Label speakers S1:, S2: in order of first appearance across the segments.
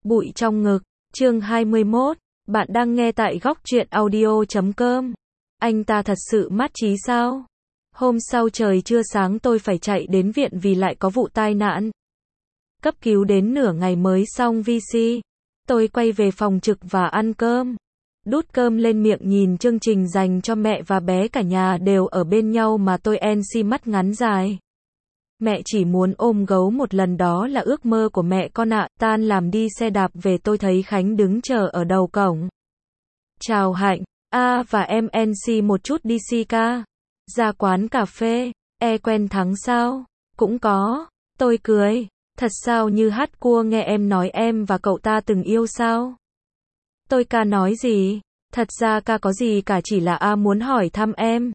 S1: Bụi trong ngực, chương 21, bạn đang nghe tại góc truyện audio.com. Anh ta thật sự mát trí sao? Hôm sau trời chưa sáng tôi phải chạy đến viện vì lại có vụ tai nạn. Cấp cứu đến nửa ngày mới xong VC. Tôi quay về phòng trực và ăn cơm. Đút cơm lên miệng nhìn chương trình dành cho mẹ và bé, cả nhà đều ở bên nhau mà tôi NC mắt ngắn dài. Mẹ chỉ muốn ôm gấu một lần, đó là ước mơ của mẹ con ạ. Tan làm đi xe đạp về tôi thấy Khánh đứng chờ ở đầu cổng. Chào Hạnh, và em NC một chút đi ca. Ra quán cà phê, quen Thắng sao? Cũng có. Tôi cười, thật sao như hát cua nghe em nói em và cậu ta từng yêu sao? Tôi ca nói gì? Thật ra ca có gì cả, chỉ là muốn hỏi thăm em.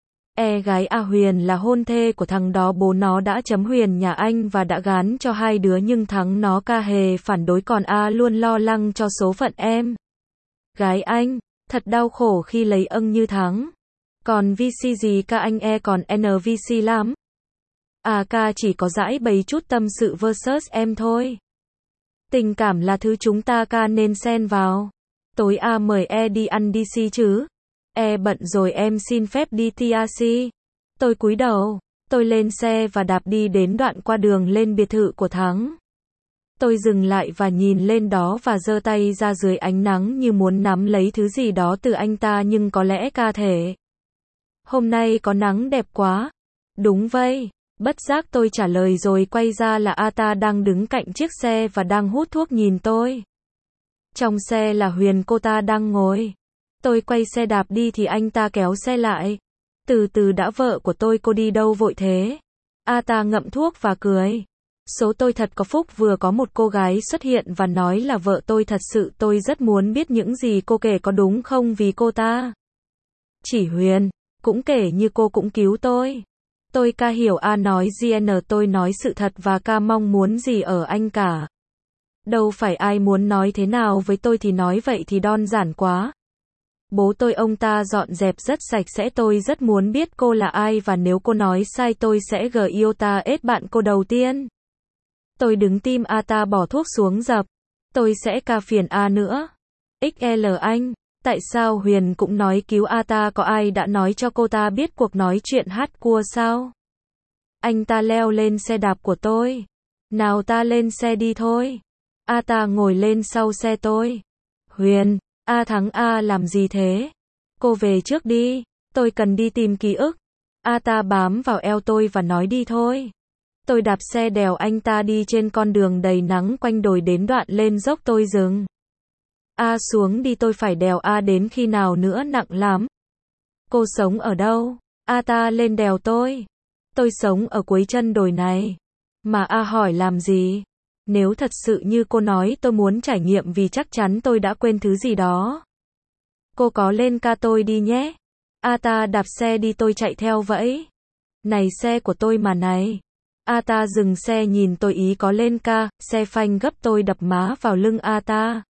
S1: Gái Huyền là hôn thê của thằng đó, bố nó đã chấm Huyền nhà anh và đã gán cho hai đứa, nhưng Thắng nó ca hề phản đối, còn luôn lo lắng cho số phận em. Gái anh, thật đau khổ khi lấy âng như Thắng. Còn VC gì ca, anh còn NVC lắm. Ca chỉ có giải bày chút tâm sự versus em thôi. Tình cảm là thứ chúng ta ca nên xen vào. Tối mời đi ăn DC chứ. Bận rồi, em xin phép đi TRC. Tôi cúi đầu, tôi lên xe và đạp đi đến đoạn qua đường lên biệt thự của Thắng. Tôi dừng lại và nhìn lên đó và giơ tay ra dưới ánh nắng như muốn nắm lấy thứ gì đó từ anh ta, nhưng có lẽ ca thể. Hôm nay có nắng đẹp quá. Đúng vậy. Bất giác tôi trả lời rồi quay ra là ta đang đứng cạnh chiếc xe và đang hút thuốc nhìn tôi. Trong xe là Huyền, cô ta đang ngồi. Tôi quay xe đạp đi thì anh ta kéo xe lại. Từ từ đã, vợ của tôi, cô đi đâu vội thế? Ta ngậm thuốc và cười. Số tôi thật có phúc, vừa có một cô gái xuất hiện và nói là vợ tôi. Thật sự tôi rất muốn biết những gì cô kể có đúng không, vì cô ta chỉ Huyền cũng kể như cô cũng cứu tôi. Tôi ca hiểu nói GN, tôi nói sự thật và ca mong muốn gì ở anh cả. Đâu phải ai muốn nói thế nào với tôi thì nói vậy thì đơn giản quá. Bố tôi, ông ta dọn dẹp rất sạch sẽ, tôi rất muốn biết cô là ai và nếu cô nói sai tôi sẽ yêu ta ết bạn cô đầu tiên. Tôi đứng tim ta bỏ thuốc xuống dập. Tôi sẽ ca phiền nữa. XL anh, tại sao Huyền cũng nói cứu ta, có ai đã nói cho cô ta biết cuộc nói chuyện hát cua sao? Anh ta leo lên xe đạp của tôi. Nào ta lên xe đi thôi. Ta ngồi lên sau xe tôi. Huyền, Thắng làm gì thế? Cô về trước đi, tôi cần đi tìm ký ức. Ta bám vào eo tôi và nói đi thôi. Tôi đạp xe đèo anh ta đi trên con đường đầy nắng quanh đồi, đến đoạn lên dốc tôi dừng. Xuống đi, tôi phải đèo đến khi nào nữa, nặng lắm. Cô sống ở đâu? Ta lên đèo tôi. Tôi sống ở cuối chân đồi này. Mà hỏi làm gì? Nếu thật sự như cô nói, tôi muốn trải nghiệm vì chắc chắn tôi đã quên thứ gì đó. Cô có lên ca tôi đi nhé. Ta đạp xe đi, tôi chạy theo vậy. Này, xe của tôi mà này. Ta dừng xe nhìn tôi, ý có lên ca, xe phanh gấp, tôi đập má vào lưng ta.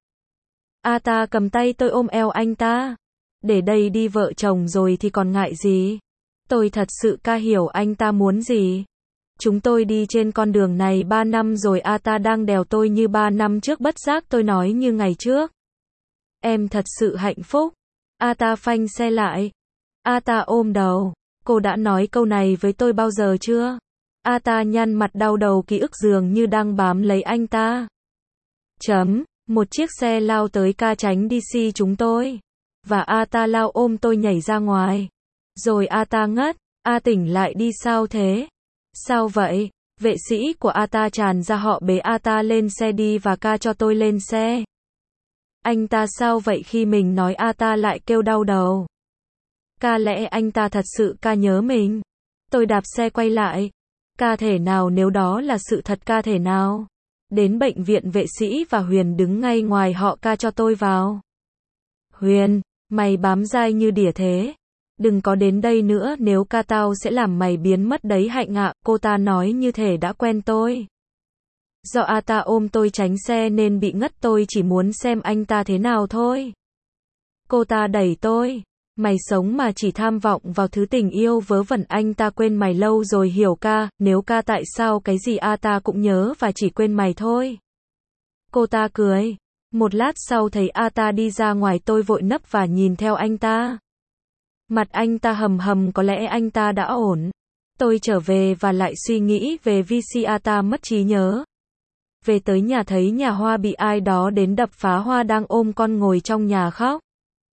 S1: Ta cầm tay tôi ôm eo anh ta. Để đây đi, vợ chồng rồi thì còn ngại gì. Tôi thật sự ca hiểu anh ta muốn gì. Chúng tôi đi trên con đường này 3 năm rồi, ta đang đèo tôi như 3 năm trước, bất giác tôi nói như ngày trước. Em thật sự hạnh phúc. Ta phanh xe lại. Ta ôm đầu. Cô đã nói câu này với tôi bao giờ chưa? Ta nhăn mặt đau đầu, ký ức dường như đang bám lấy anh ta. Một chiếc xe lao tới ca tránh DC chúng tôi. Và ta lao ôm tôi nhảy ra ngoài. Rồi ta ngất. Tỉnh lại đi, sao thế? Sao vậy? Vệ sĩ của ta tràn ra, họ bế ta lên xe đi và ca cho tôi lên xe. Anh ta sao vậy? Khi mình nói ta lại kêu đau đầu. Ca lẽ anh ta thật sự ca nhớ mình. Tôi đạp xe quay lại. Ca thể nào nếu đó là sự thật, ca thể nào? Đến bệnh viện, vệ sĩ và Huyền đứng ngay ngoài, họ ca cho tôi vào. Huyền, mày bám dai như đỉa thế. Đừng có đến đây nữa, nếu ca tao sẽ làm mày biến mất đấy Hạnh ạ. Cô ta nói như thể đã quen tôi. Do ta ôm tôi tránh xe nên bị ngất, tôi chỉ muốn xem anh ta thế nào thôi. Cô ta đẩy tôi. Mày sống mà chỉ tham vọng vào thứ tình yêu vớ vẩn, anh ta quên mày lâu rồi hiểu ca, nếu ca tại sao cái gì ta cũng nhớ và chỉ quên mày thôi. Cô ta cười. Một lát sau thấy A ta đi ra ngoài, tôi vội nấp và nhìn theo anh ta. Mặt anh ta hầm hầm, có lẽ anh ta đã ổn. Tôi trở về và lại suy nghĩ về VC. A ta mất trí nhớ. Về tới nhà thấy nhà Hoa bị ai đó đến đập phá. Hoa đang ôm con ngồi trong nhà khóc.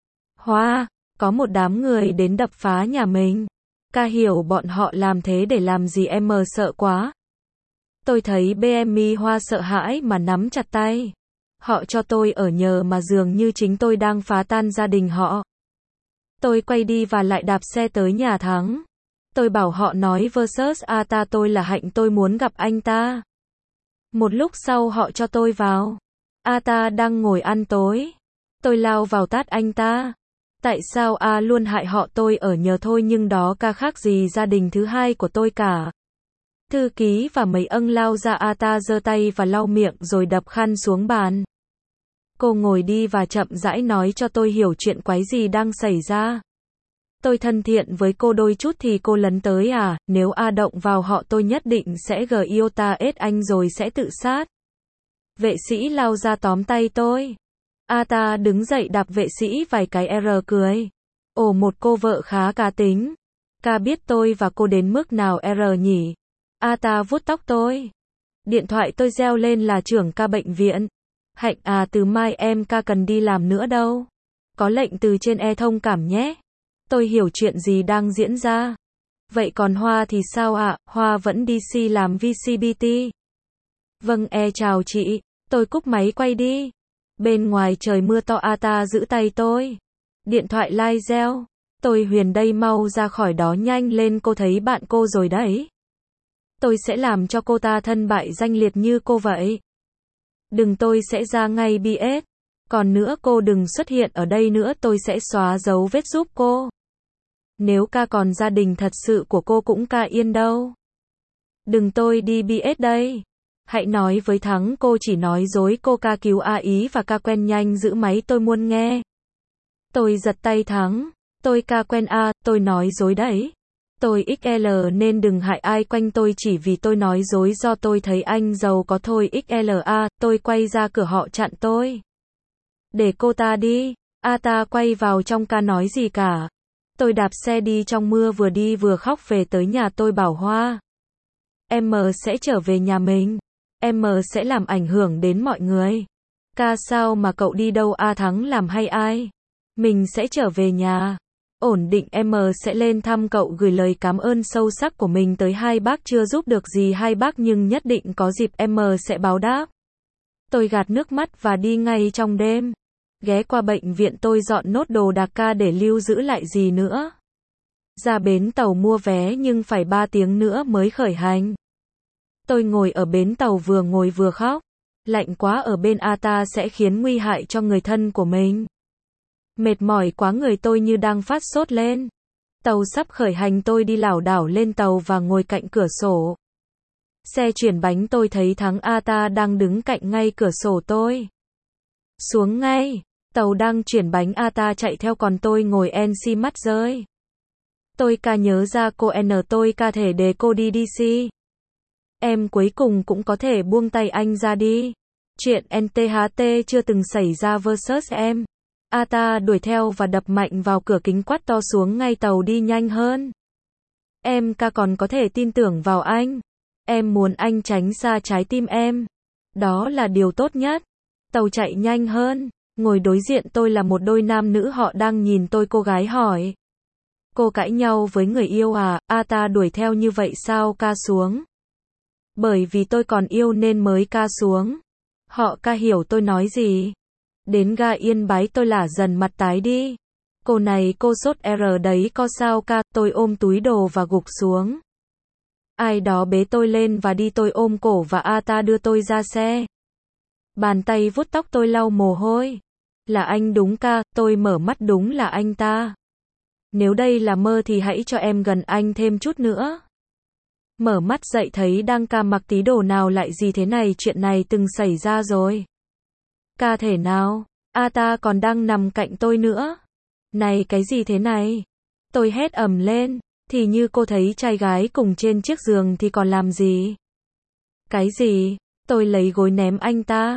S1: Hoa, có một đám người đến đập phá nhà mình. Ca hiểu bọn họ làm thế để làm gì? Em sợ quá. Tôi thấy BMI. Hoa sợ hãi mà nắm chặt tay. Họ cho tôi ở nhờ mà dường như chính tôi đang phá tan gia đình họ. Tôi quay đi và lại đạp xe tới nhà Thắng. Tôi bảo họ nói versus A ta tôi là Hạnh, tôi muốn gặp anh ta. Một lúc sau họ cho tôi vào. A ta đang ngồi ăn tối. Tôi lao vào tát anh ta. Tại sao A luôn hại họ? Tôi ở nhờ thôi nhưng đó ca khác gì gia đình thứ hai của tôi cả. Thư ký và mấy ân lao ra. A ta giơ tay và lau miệng rồi đập khăn xuống bàn. Cô ngồi đi và chậm rãi nói cho tôi hiểu chuyện quái gì đang xảy ra. Tôi thân thiện với cô đôi chút thì cô lấn tới à? Nếu A động vào họ tôi nhất định sẽ iota ết anh rồi sẽ tự sát. Vệ sĩ lao ra tóm tay tôi. A ta đứng dậy đạp vệ sĩ vài cái. Cười. Ồ, một cô vợ khá cá tính. Ca biết tôi và cô đến mức nào nhỉ? A ta vuốt tóc tôi. Điện thoại tôi reo lên là trưởng ca bệnh viện. Hạnh à, từ mai em ca cần đi làm nữa đâu. Có lệnh từ trên thông cảm nhé. Tôi hiểu chuyện gì đang diễn ra. Vậy còn Hoa thì sao ạ? Hoa vẫn DC làm VCBT. Vâng, chào chị. Tôi cúp máy quay đi. Bên ngoài trời mưa to. A ta giữ tay tôi. Điện thoại lai reo. Tôi Huyền đây, mau ra khỏi đó nhanh lên, cô thấy bạn cô rồi đấy. Tôi sẽ làm cho cô ta thân bại danh liệt như cô vậy. Đừng, tôi sẽ ra ngay BS. Còn nữa, cô đừng xuất hiện ở đây nữa, tôi sẽ xóa dấu vết giúp cô. Nếu ca còn gia đình thật sự của cô cũng ca yên đâu. Đừng, tôi đi BS đây. Hãy nói với Thắng cô chỉ nói dối, cô ca cứu A ý và ca quen, nhanh giữ máy, tôi muốn nghe. Tôi giật tay Thắng. Tôi ca quen A, tôi nói dối đấy. Tôi XL nên đừng hại ai quanh tôi chỉ vì tôi nói dối do tôi thấy anh giàu có thôi. XLA, tôi quay ra cửa họ chặn tôi. Để cô ta đi. A ta quay vào trong, ca nói gì cả. Tôi đạp xe đi trong mưa, vừa đi vừa khóc. Về tới nhà tôi bảo Hoa. Em sẽ trở về nhà mình. Em sẽ làm ảnh hưởng đến mọi người. Ca sao mà cậu đi đâu? A Thắng làm hay ai? Mình sẽ trở về nhà. Ổn định, em sẽ lên thăm cậu, gửi lời cảm ơn sâu sắc của mình tới hai bác, chưa giúp được gì hai bác nhưng nhất định có dịp em sẽ báo đáp. Tôi gạt nước mắt và đi ngay trong đêm. Ghé qua bệnh viện, tôi dọn nốt đồ đạc ca để lưu giữ lại gì nữa. Ra bến tàu mua vé nhưng phải 3 tiếng nữa mới khởi hành. Tôi ngồi ở bến tàu vừa ngồi vừa khóc. Lạnh quá ở bên A ta sẽ khiến nguy hại cho người thân của mình. Mệt mỏi quá, người tôi như đang phát sốt lên. Tàu sắp khởi hành, tôi đi lảo đảo lên tàu và ngồi cạnh cửa sổ. Xe chuyển bánh, tôi thấy Thắng. A ta đang đứng cạnh ngay cửa sổ. Tôi xuống ngay. Tàu đang chuyển bánh, A ta chạy theo còn tôi ngồi NC mắt rơi. Tôi ca nhớ ra cô N, tôi ca thể để cô đi DC. Em cuối cùng cũng có thể buông tay anh ra đi. Chuyện NTHT chưa từng xảy ra versus em. A ta đuổi theo và đập mạnh vào cửa kính, quát to xuống ngay, tàu đi nhanh hơn. Em ca còn có thể tin tưởng vào anh. Em muốn anh tránh xa trái tim em. Đó là điều tốt nhất. Tàu chạy nhanh hơn. Ngồi đối diện tôi là một đôi nam nữ, họ đang nhìn tôi. Cô gái hỏi. Cô cãi nhau với người yêu à? A ta đuổi theo như vậy sao? Ca xuống. Bởi vì tôi còn yêu nên mới ca xuống. Họ ca hiểu tôi nói gì. Đến ga Yên Bái tôi lả dần, mặt tái đi. Cô này, cô sốt đấy có sao ca? Tôi ôm túi đồ và gục xuống. Ai đó bế tôi lên và đi, tôi ôm cổ và A ta đưa tôi ra xe. Bàn tay vuốt tóc tôi, lau mồ hôi. Là anh đúng ca, tôi mở mắt, đúng là anh ta. Nếu đây là mơ thì hãy cho em gần anh thêm chút nữa. Mở mắt dậy thấy đang ca mặc tí đồ nào lại gì thế này, chuyện này từng xảy ra rồi. Ca thể nào? A ta còn đang nằm cạnh tôi nữa. Này, cái gì thế này? Tôi hét ầm lên. Thì như cô thấy trai gái cùng trên chiếc giường thì còn làm gì? Cái gì? Tôi lấy gối ném anh ta.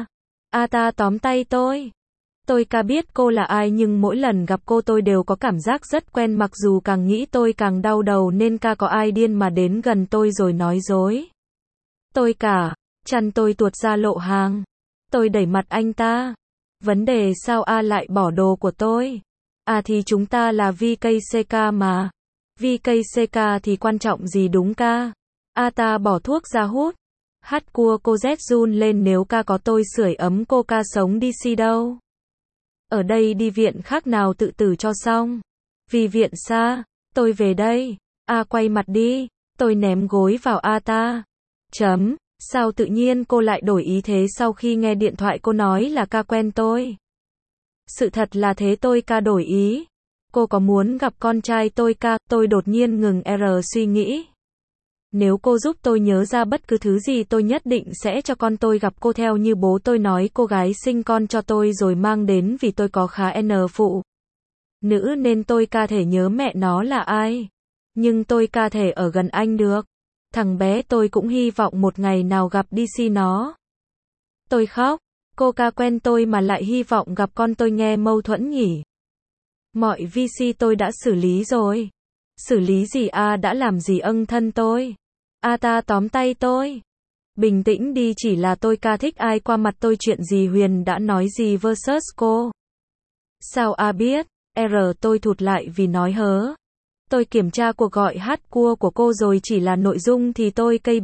S1: Ta tóm tay tôi. Tôi ca biết cô là ai nhưng mỗi lần gặp cô tôi đều có cảm giác rất quen, mặc dù càng nghĩ tôi càng đau đầu nên ca có ai điên mà đến gần tôi rồi nói dối. Tôi cả, chăn tôi tuột ra lộ hàng. Tôi đẩy mặt anh ta. Vấn đề sao lại bỏ đồ của tôi? Thì chúng ta là VKCK mà. VKCK thì quan trọng gì đúng ca? Ta bỏ thuốc ra hút. Cua cô rét run lên, nếu ca có tôi sưởi ấm cô, ca sống đi si đâu. Ở đây đi viện khác nào tự tử cho xong. Vì viện xa, tôi về đây. Quay mặt đi. Tôi ném gối vào ta. Sao tự nhiên cô lại đổi ý thế sau khi nghe điện thoại cô nói là ca quen tôi? Sự thật là thế, tôi ca đổi ý. Cô có muốn gặp con trai tôi ca? Tôi đột nhiên ngừng suy nghĩ. Nếu cô giúp tôi nhớ ra bất cứ thứ gì tôi nhất định sẽ cho con tôi gặp cô, theo như bố tôi nói cô gái sinh con cho tôi rồi mang đến, vì tôi có khá phụ nữ nên tôi ca thể nhớ mẹ nó là ai. Nhưng tôi ca thể ở gần anh được. Thằng bé tôi cũng hy vọng một ngày nào gặp DC nó. Tôi khóc. Cô ca quen tôi mà lại hy vọng gặp con tôi, nghe mâu thuẫn nhỉ. Mọi VC tôi đã xử lý rồi. Xử lý gì? Đã làm gì thân tôi? Ta tóm tay tôi. Bình tĩnh đi, chỉ là tôi ca thích ai qua mặt tôi, chuyện gì Huyền đã nói gì versus cô? Sao biết? Tôi thụt lại vì nói hớ. Tôi kiểm tra cuộc gọi cua của cô rồi, chỉ là nội dung thì tôi KB.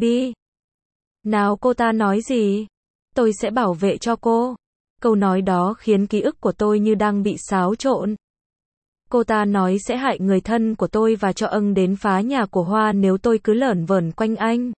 S1: Nào cô ta nói gì? Tôi sẽ bảo vệ cho cô. Câu nói đó khiến ký ức của tôi như đang bị xáo trộn. Cô ta nói sẽ hại người thân của tôi và cho đến phá nhà của Hoa nếu tôi cứ lởn vởn quanh anh.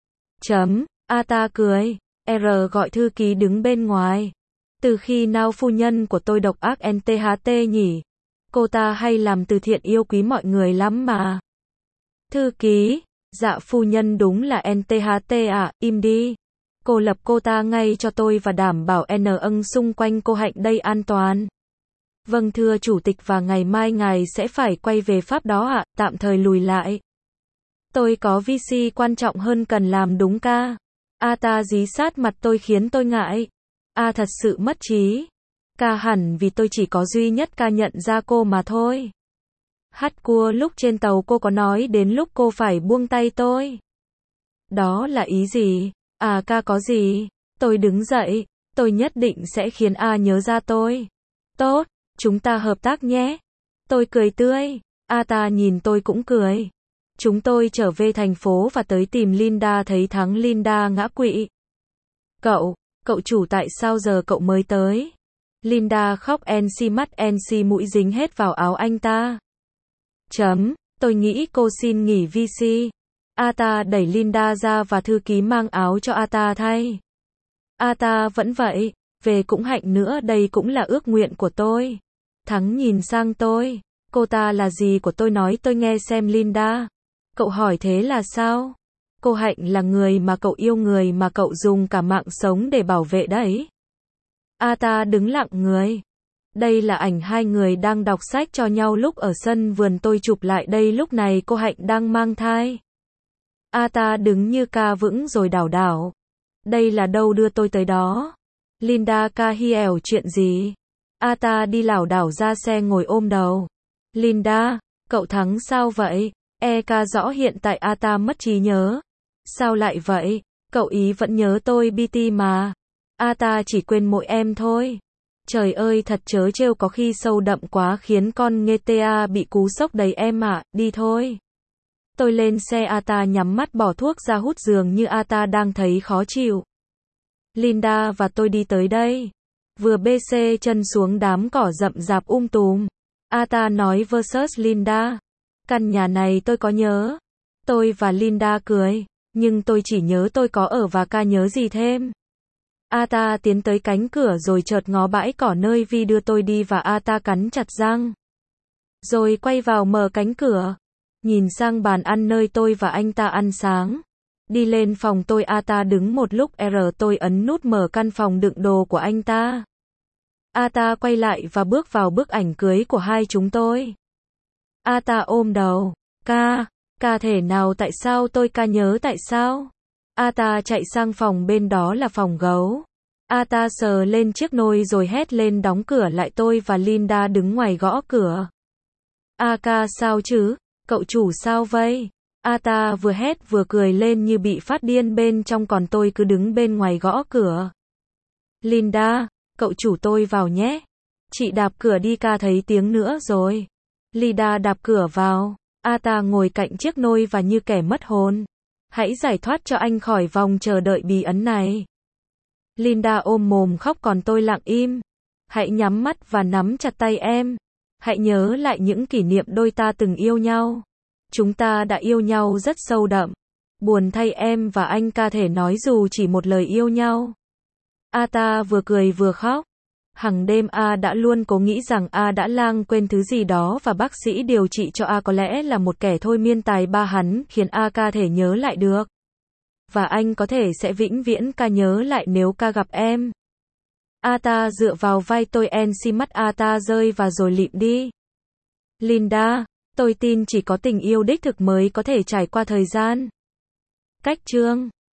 S1: Ta cười. Gọi thư ký đứng bên ngoài. Từ khi nào phu nhân của tôi độc ác NTHT nhỉ? Cô ta hay làm từ thiện, yêu quý mọi người lắm mà. Thư ký, dạ phu nhân đúng là NTHT im đi. Cô lập cô ta ngay cho tôi và đảm bảo xung quanh cô Hạnh đây an toàn. Vâng thưa chủ tịch, và ngày mai ngài sẽ phải quay về Pháp đó tạm thời lùi lại. Tôi có VC quan trọng hơn cần làm đúng ca. Ta dí sát mặt tôi khiến tôi ngại. Thật sự mất trí. Ca hẳn vì tôi chỉ có duy nhất ca nhận ra cô mà thôi. Cua lúc trên tàu cô có nói đến lúc cô phải buông tay tôi. Đó là ý gì? Ca có gì? Tôi đứng dậy. Tôi nhất định sẽ khiến nhớ ra tôi. Tốt, chúng ta hợp tác nhé. Tôi cười tươi. Ta nhìn tôi cũng cười. Chúng tôi trở về thành phố và tới tìm Linda, thấy thắng Linda ngã quỵ. Cậu chủ, tại sao giờ cậu mới tới? Linda khóc, mắt mũi dính hết vào áo anh ta. Tôi nghĩ cô xin nghỉ VC. Ta đẩy Linda ra và thư ký mang áo cho ta thay. Ta vẫn vậy, về cũng Hạnh nữa, đây cũng là ước nguyện của tôi. Thắng nhìn sang tôi. Cô ta là gì của tôi, nói tôi nghe xem. Linda. Cậu hỏi thế là sao? Cô Hạnh là người mà cậu yêu, người mà cậu dùng cả mạng sống để bảo vệ đấy. Ta đứng lặng người. Đây là ảnh hai người đang đọc sách cho nhau lúc ở sân vườn, tôi chụp lại đây, lúc này cô Hạnh đang mang thai. Ta đứng như ca vững rồi đảo đảo. Đây là đâu, đưa tôi tới đó. Linda ca hièo, chuyện gì? Ta đi lảo đảo ra xe ngồi ôm đầu. Linda, cậu Thắng sao vậy? Ca rõ hiện tại ta mất trí nhớ. Sao lại vậy? Cậu ý vẫn nhớ tôi BT mà. Ta chỉ quên mỗi em thôi. Trời ơi thật chớ trêu, có khi sâu đậm quá khiến con nghe bị cú sốc đầy em đi thôi. Tôi lên xe, ta nhắm mắt bỏ thuốc ra hút, dường như ta đang thấy khó chịu. Linda và tôi đi tới đây. Vừa BC chân xuống đám cỏ rậm rạp tùm. Ta nói versus Linda. Căn nhà này tôi có nhớ. Tôi và Linda cười. Nhưng tôi chỉ nhớ tôi có ở và ca nhớ gì thêm. Ta tiến tới cánh cửa rồi chợt ngó bãi cỏ nơi Vi đưa tôi đi và ta cắn chặt răng. Rồi quay vào mở cánh cửa. Nhìn sang bàn ăn nơi tôi và anh ta ăn sáng. Đi lên phòng tôi, ta đứng một lúc, tôi ấn nút mở căn phòng đựng đồ của anh ta. Ta quay lại và bước vào bức ảnh cưới của hai chúng tôi. Ta ôm đầu. Ca thể nào, tại sao tôi ca nhớ tại sao? Ta chạy sang phòng bên đó là phòng gấu. Ata sờ lên chiếc nôi rồi hét lên đóng cửa lại. Tôi và Linda đứng ngoài gõ cửa. Aka sao chứ? Cậu chủ sao vậy? Ata vừa hét vừa cười lên như bị phát điên bên trong, còn tôi cứ đứng bên ngoài gõ cửa. Linda, cậu chủ tôi vào nhé. Chị đạp cửa đi, ca thấy tiếng nữa rồi. Linda đạp cửa vào. Ata ngồi cạnh chiếc nôi và như kẻ mất hồn. Hãy giải thoát cho anh khỏi vòng chờ đợi bí ẩn này. Linda ôm mồm khóc, còn tôi lặng im. Hãy nhắm mắt và nắm chặt tay em. Hãy nhớ lại những kỷ niệm đôi ta từng yêu nhau. Chúng ta đã yêu nhau rất sâu đậm. Buồn thay em và anh ca thể nói dù chỉ một lời yêu nhau. Ata vừa cười vừa khóc. Hằng đêm A đã luôn cố nghĩ rằng A đã lãng quên thứ gì đó và bác sĩ điều trị cho A có lẽ là một kẻ thôi miên tài ba, hắn khiến A ca thể nhớ lại được. Và anh có thể sẽ vĩnh viễn ca nhớ lại nếu ca gặp em. Ata dựa vào vai tôi, si mắt Ata rơi và rồi lịm đi. Linda, tôi tin chỉ có tình yêu đích thực mới có thể trải qua thời gian. Cách chương